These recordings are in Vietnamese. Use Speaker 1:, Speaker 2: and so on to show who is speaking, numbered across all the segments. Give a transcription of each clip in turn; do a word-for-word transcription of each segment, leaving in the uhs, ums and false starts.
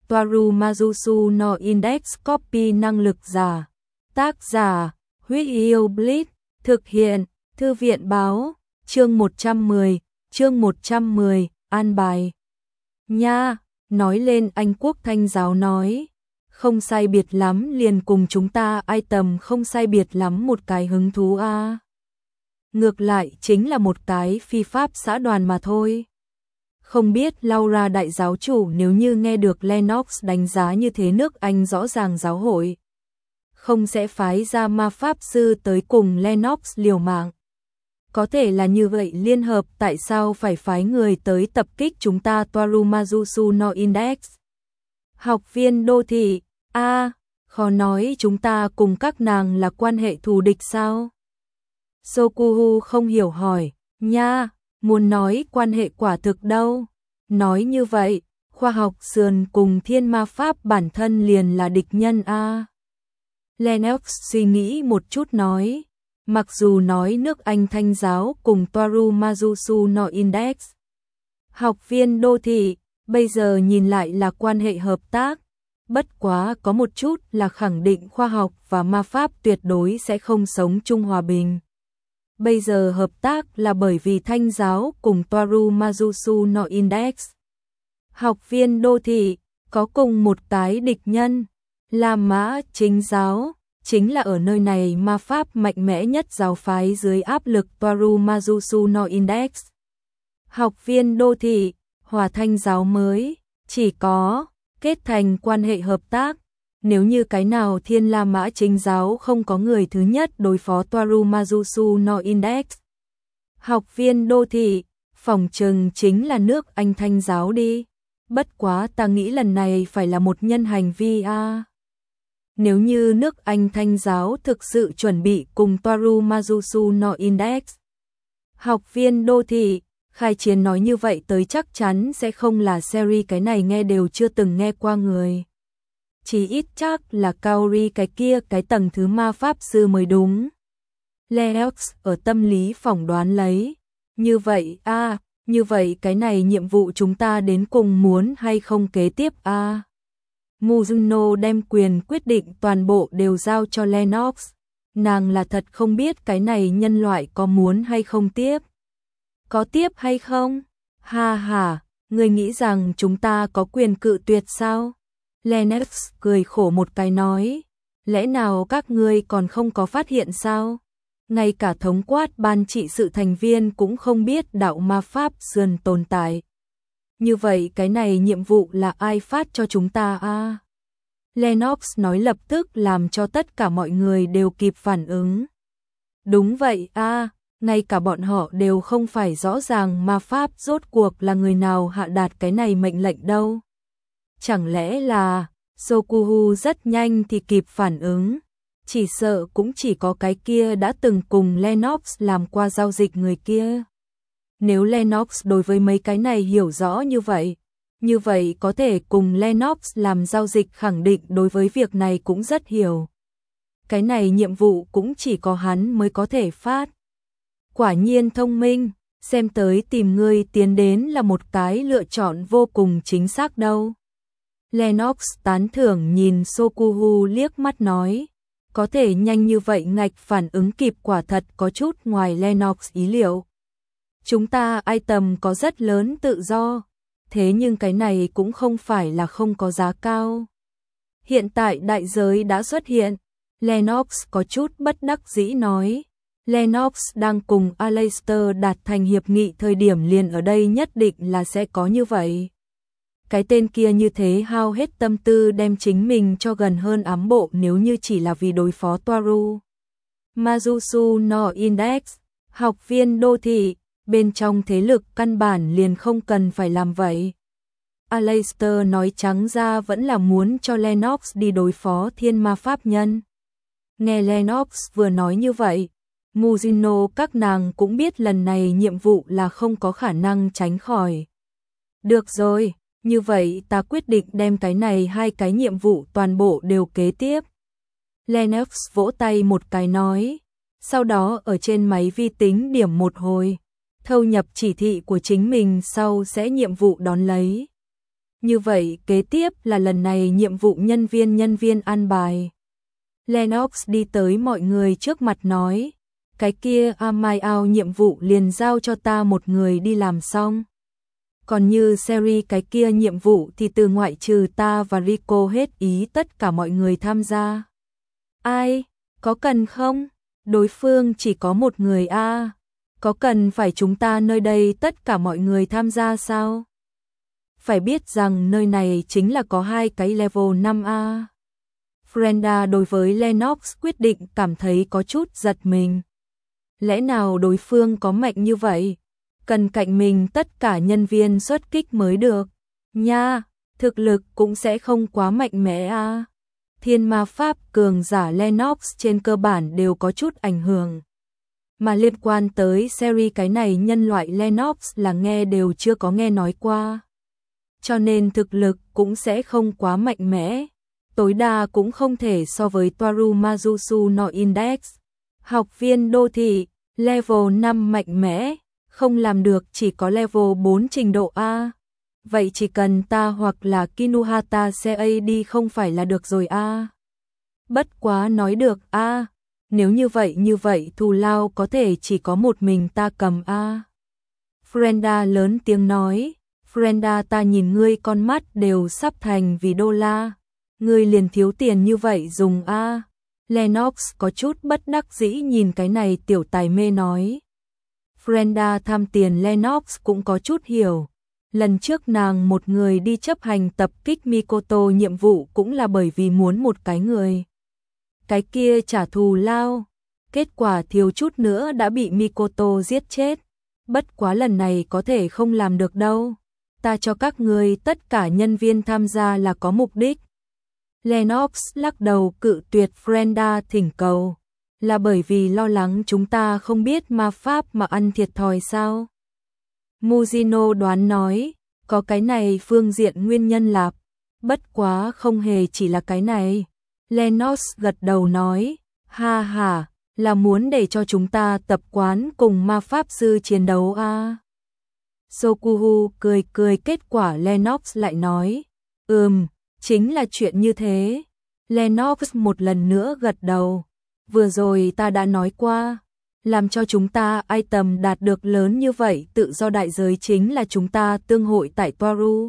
Speaker 1: Toaru Mazusu no Index Copy năng lực giả. Tác giả, Huyết Yêu Blitz, thực hiện, Thư viện báo, chương một trăm mười, chương một trăm mười, an bài. Nha, nói lên Anh Quốc Thanh giáo nói, không sai biệt lắm liền cùng chúng ta item không sai biệt lắm một cái hứng thú a. À. Ngược lại chính là một cái phi pháp xã đoàn mà thôi. Không biết Laura đại giáo chủ nếu như nghe được Lennox đánh giá như thế nước Anh rõ ràng giáo hội không sẽ phái ra ma pháp sư tới cùng Lennox liều mạng. Có thể là như vậy liên hợp tại sao phải phái người tới tập kích chúng ta Toaru Mazusu no Index. Học viên đô thị, a à, khó nói chúng ta cùng các nàng là quan hệ thù địch sao? Sokuhu không hiểu hỏi, nha, muốn nói quan hệ quả thực đâu. Nói như vậy, khoa học sườn cùng thiên ma pháp bản thân liền là địch nhân a. À. Lennox suy nghĩ một chút nói, mặc dù nói nước Anh Thanh giáo cùng Toaru Mazusu no Index. Học viên đô thị, bây giờ nhìn lại là quan hệ hợp tác, bất quá có một chút là khẳng định khoa học và ma pháp tuyệt đối sẽ không sống chung hòa bình. Bây giờ hợp tác là bởi vì Thanh giáo cùng Toaru Mazusu no Index. Học viên đô thị, có cùng một cái địch nhân, La Mã Chính giáo, chính là ở nơi này ma pháp mạnh mẽ nhất giáo phái dưới áp lực Toaru Mazusu no Index. Học viên đô thị, Hòa Thanh giáo mới, chỉ có kết thành quan hệ hợp tác. Nếu như cái nào Thiên La Mã Chính giáo không có người thứ nhất đối phó Toaru Mazusu no Index. Học viên đô thị, phỏng chừng chính là nước Anh Thanh giáo đi. Bất quá ta nghĩ lần này phải là một nhân hành vi a. À. Nếu như nước Anh Thanh giáo thực sự chuẩn bị cùng Toaru Mazusu no Index. Học viên đô thị, khai chiến nói như vậy tới chắc chắn sẽ không là series cái này nghe đều chưa từng nghe qua người. Chỉ ít chắc là Kaori cái kia cái tầng thứ ma pháp sư mới đúng. Lennox ở tâm lý phỏng đoán lấy. Như vậy a, à, như vậy cái này nhiệm vụ chúng ta đến cùng muốn hay không kế tiếp a. À. Mizuno đem quyền quyết định toàn bộ đều giao cho Lennox. Nàng là thật không biết cái này nhân loại có muốn hay không tiếp. Có tiếp hay không? Ha ha, người nghĩ rằng chúng ta có quyền cự tuyệt sao? Lennox cười khổ một cái nói, lẽ nào các ngươi còn không có phát hiện sao? Ngay cả thống quát ban trị sự thành viên cũng không biết đạo ma pháp sườn tồn tại. Như vậy cái này nhiệm vụ là ai phát cho chúng ta a? À? Lennox nói lập tức làm cho tất cả mọi người đều kịp phản ứng. Đúng vậy a, à, ngay cả bọn họ đều không phải rõ ràng ma pháp rốt cuộc là người nào hạ đạt cái này mệnh lệnh đâu. Chẳng lẽ là Sokuhu rất nhanh thì kịp phản ứng, chỉ sợ cũng chỉ có cái kia đã từng cùng Lennox làm qua giao dịch người kia. Nếu Lennox đối với mấy cái này hiểu rõ như vậy, như vậy có thể cùng Lennox làm giao dịch khẳng định đối với việc này cũng rất hiểu. Cái này nhiệm vụ cũng chỉ có hắn mới có thể phát. Quả nhiên thông minh, xem tới tìm ngươi tiến đến là một cái lựa chọn vô cùng chính xác đâu. Lennox tán thưởng nhìn Sokuhu liếc mắt nói, có thể nhanh như vậy ngạch phản ứng kịp quả thật có chút ngoài Lennox ý liệu. Chúng ta item có rất lớn tự do, thế nhưng cái này cũng không phải là không có giá cao. Hiện tại đại giới đã xuất hiện, Lennox có chút bất đắc dĩ nói. Lennox đang cùng Aleister đạt thành hiệp nghị thời điểm liền ở đây nhất định là sẽ có như vậy. Cái tên kia như thế hao hết tâm tư đem chính mình cho gần hơn ám bộ nếu như chỉ là vì đối phó Toaru Mazusu no Index. Học viên đô thị, bên trong thế lực căn bản liền không cần phải làm vậy. Aleister nói trắng ra vẫn là muốn cho Lennox đi đối phó thiên ma pháp nhân. Nghe Lennox vừa nói như vậy, Mizuno các nàng cũng biết lần này nhiệm vụ là không có khả năng tránh khỏi. Được rồi, như vậy ta quyết định đem cái này hai cái nhiệm vụ toàn bộ đều kế tiếp. Lennox vỗ tay một cái nói, sau đó ở trên máy vi tính điểm một hồi, thâu nhập chỉ thị của chính mình sau sẽ nhiệm vụ đón lấy. Như vậy kế tiếp là lần này nhiệm vụ nhân viên nhân viên an bài. Lennox đi tới mọi người trước mặt nói, cái kia Amai Ao nhiệm vụ liền giao cho ta một người đi làm xong. Còn như series cái kia nhiệm vụ thì từ ngoại trừ ta và Rico hết ý tất cả mọi người tham gia. Ai? Có cần không? Đối phương chỉ có một người a. À. Có cần phải chúng ta nơi đây tất cả mọi người tham gia sao? Phải biết rằng nơi này chính là có hai cái level năm a. Frenda đối với Lennox quyết định cảm thấy có chút giật mình. Lẽ nào đối phương có mạnh như vậy? Cần cạnh mình tất cả nhân viên xuất kích mới được. Nha, thực lực cũng sẽ không quá mạnh mẽ a. À. Thiên ma pháp cường giả Lennox trên cơ bản đều có chút ảnh hưởng. Mà liên quan tới series cái này nhân loại Lennox là nghe đều chưa có nghe nói qua. Cho nên thực lực cũng sẽ không quá mạnh mẽ. Tối đa cũng không thể so với Toaru Mazusu no Index. Học viên đô thị, level năm mạnh mẽ, không làm được chỉ có level bốn trình độ A. Vậy chỉ cần ta hoặc là Kinuhata Sei đi không phải là được rồi A. Bất quá nói được A, nếu như vậy như vậy thù lao có thể chỉ có một mình ta cầm A. Frenda lớn tiếng nói, Frenda ta nhìn ngươi con mắt đều sắp thành vì đô la. Ngươi liền thiếu tiền như vậy dùng A. Lennox có chút bất đắc dĩ nhìn cái này tiểu tài mê nói. Frenda tham tiền Lennox cũng có chút hiểu. Lần trước nàng một người đi chấp hành tập kích Mikoto nhiệm vụ cũng là bởi vì muốn một cái người. Cái kia trả thù lao. Kết quả thiếu chút nữa đã bị Mikoto giết chết. Bất quá lần này có thể không làm được đâu. Ta cho các ngươi tất cả nhân viên tham gia là có mục đích. Lennox lắc đầu cự tuyệt Frenda thỉnh cầu. Là bởi vì lo lắng chúng ta không biết ma pháp mà ăn thiệt thòi sao? Mujino đoán nói, có cái này phương diện nguyên nhân lạp. Bất quá không hề chỉ là cái này. Lennox gật đầu nói, ha ha, là muốn để cho chúng ta tập quán cùng ma pháp sư chiến đấu à? Sokuhu cười cười kết quả Lennox lại nói, ừm, chính là chuyện như thế. Lennox một lần nữa gật đầu. Vừa rồi ta đã nói qua, làm cho chúng ta item đạt được lớn như vậy tự do đại giới chính là chúng ta tương hội tại Toaru.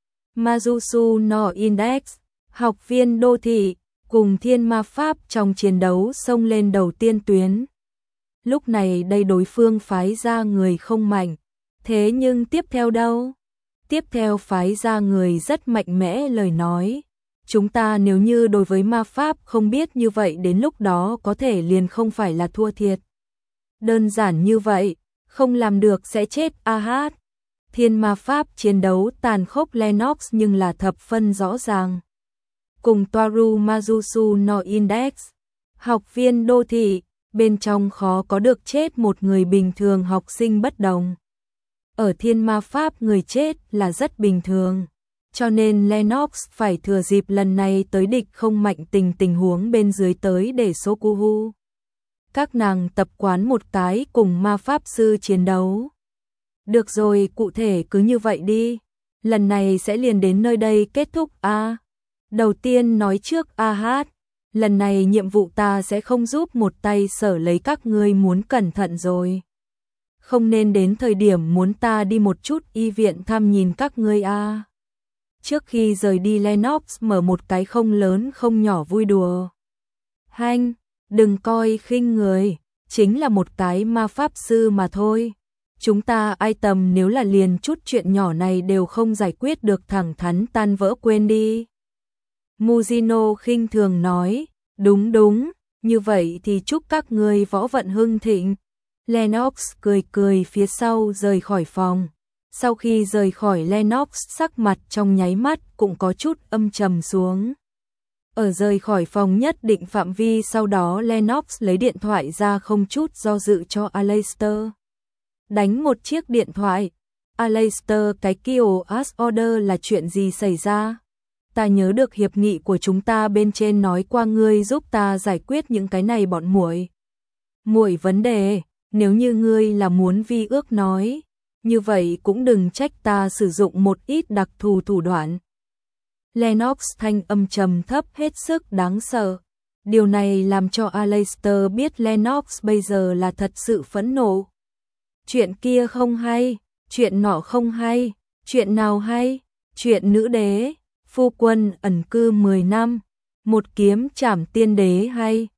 Speaker 1: Mazusu no Index, học viên đô thị, cùng thiên ma pháp trong chiến đấu xông lên đầu tiên tuyến. Lúc này đây đối phương phái ra người không mạnh, thế nhưng tiếp theo đâu? Tiếp theo phái ra người rất mạnh mẽ lời nói. Chúng ta nếu như đối với ma pháp không biết như vậy đến lúc đó có thể liền không phải là thua thiệt. Đơn giản như vậy, không làm được sẽ chết a hát. Thiên ma pháp chiến đấu tàn khốc Lennox nhưng là thập phân rõ ràng. Cùng Toaru Mazusu no Index, học viên đô thị, bên trong khó có được chết một người bình thường học sinh bất đồng. Ở thiên ma pháp người chết là rất bình thường. Cho nên Lennox phải thừa dịp lần này tới địch không mạnh tình tình huống bên dưới tới để Sokuhu. Các nàng tập quán một cái cùng ma pháp sư chiến đấu. Được rồi, cụ thể cứ như vậy đi. Lần này sẽ liền đến nơi đây kết thúc a. À, đầu tiên nói trước a hát. Lần này nhiệm vụ ta sẽ không giúp một tay sở lấy các ngươi muốn cẩn thận rồi. Không nên đến thời điểm muốn ta đi một chút y viện thăm nhìn các ngươi a. À. Trước khi rời đi Lennox mở một cái không lớn không nhỏ vui đùa. Hanh, đừng coi khinh người, chính là một cái ma pháp sư mà thôi. Chúng ta item nếu là liền chút chuyện nhỏ này đều không giải quyết được thẳng thắn tan vỡ quên đi. Mujino khinh thường nói, đúng đúng, như vậy thì chúc các ngươi võ vận hưng thịnh. Lennox cười cười phía sau rời khỏi phòng. Sau khi rời khỏi Lennox sắc mặt trong nháy mắt cũng có chút âm trầm xuống. Ở rời khỏi phòng nhất định phạm vi sau đó Lennox lấy điện thoại ra không chút do dự cho Aleister. Đánh một chiếc điện thoại. Aleister cái Kio As Order là chuyện gì xảy ra? Ta nhớ được hiệp nghị của chúng ta bên trên nói qua ngươi giúp ta giải quyết những cái này bọn muội. Muội vấn đề, nếu như ngươi là muốn vi ước nói. như vậy cũng đừng trách ta sử dụng một ít đặc thù thủ đoạn. Lennox thanh âm trầm thấp hết sức đáng sợ. Điều này làm cho Aleister biết Lennox bây giờ là thật sự phẫn nộ. Chuyện kia không hay, chuyện nọ không hay, chuyện nào hay, chuyện nữ đế, phu quân ẩn cư mười năm, một kiếm trảm tiên đế hay,